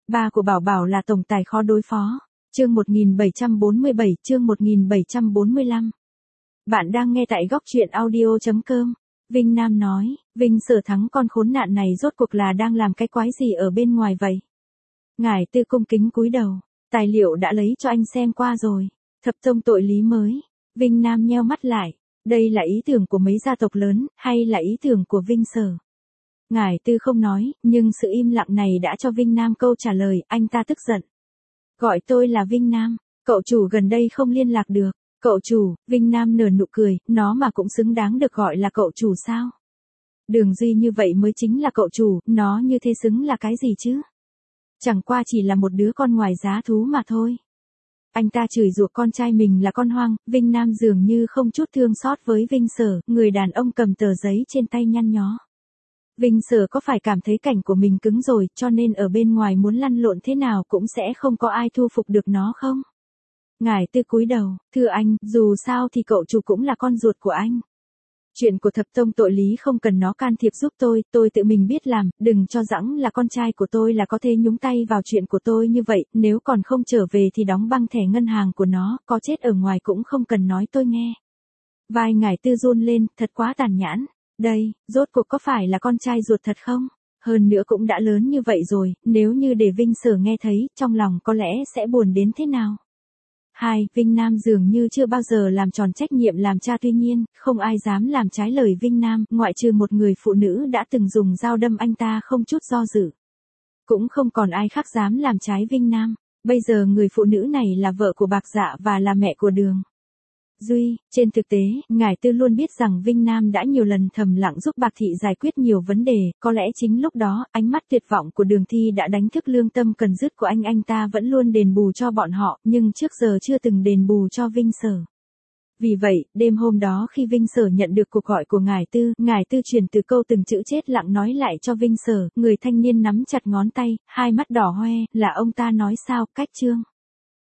Ba của Bảo Bảo là tổng tài khó đối phó. Chương 1747, chương 1745. Bạn đang nghe tại góc truyện audio.com. Vinh Nam nói, Vinh Sở Thắng con khốn nạn này rốt cuộc là đang làm cái quái gì ở bên ngoài vậy? Ngải Tư cung kính cúi đầu, tài liệu đã lấy cho anh xem qua rồi. Thập tông tội lý mới. Vinh Nam nheo mắt lại, đây là ý tưởng của mấy gia tộc lớn, hay là ý tưởng của Vinh Sở? Ngải Tư không nói, nhưng sự im lặng này đã cho Vinh Nam câu trả lời, anh ta tức giận. Gọi tôi là Vinh Nam, cậu chủ gần đây không liên lạc được. Cậu chủ, Vinh Nam nở nụ cười, nó mà cũng xứng đáng được gọi là cậu chủ sao? Đường Duy như vậy mới chính là cậu chủ, nó như thế xứng là cái gì chứ? Chẳng qua chỉ là một đứa con ngoài giá thú mà thôi. Anh ta chửi rủa con trai mình là con hoang, Vinh Nam dường như không chút thương xót với Vinh Sở, người đàn ông cầm tờ giấy trên tay nhăn nhó. Vinh Sở có phải cảm thấy cảnh của mình cứng rồi, cho nên ở bên ngoài muốn lăn lộn thế nào cũng sẽ không có ai thu phục được nó không? Ngải Tư cúi đầu, thưa anh, dù sao thì cậu chủ cũng là con ruột của anh. Chuyện của thập tông tội lý không cần nó can thiệp giúp tôi tự mình biết làm, đừng cho rằng là con trai của tôi là có thể nhúng tay vào chuyện của tôi như vậy, nếu còn không trở về thì đóng băng thẻ ngân hàng của nó, có chết ở ngoài cũng không cần nói tôi nghe. Vai Ngải Tư run lên, thật quá tàn nhẫn. Đây, rốt cuộc có phải là con trai ruột thật không? Hơn nữa cũng đã lớn như vậy rồi, nếu như để Vinh Sở nghe thấy, trong lòng có lẽ sẽ buồn đến thế nào? Vinh Nam dường như chưa bao giờ làm tròn trách nhiệm làm cha, tuy nhiên, không ai dám làm trái lời Vinh Nam, ngoại trừ một người phụ nữ đã từng dùng dao đâm anh ta không chút do dự. Cũng không còn ai khác dám làm trái Vinh Nam, bây giờ người phụ nữ này là vợ của Bạc Dạ và là mẹ của Đường Duy. Trên thực tế, Ngải Tư luôn biết rằng Vinh Nam đã nhiều lần thầm lặng giúp Bạc Thị giải quyết nhiều vấn đề, có lẽ chính lúc đó, ánh mắt tuyệt vọng của Đường Thi đã đánh thức lương tâm cần dứt của anh ta vẫn luôn đền bù cho bọn họ, nhưng trước giờ chưa từng đền bù cho Vinh Sở. Vì vậy, đêm hôm đó khi Vinh Sở nhận được cuộc gọi của Ngải Tư truyền từ câu từng chữ chết lặng nói lại cho Vinh Sở, người thanh niên nắm chặt ngón tay, hai mắt đỏ hoe, là ông ta nói sao, cách chương.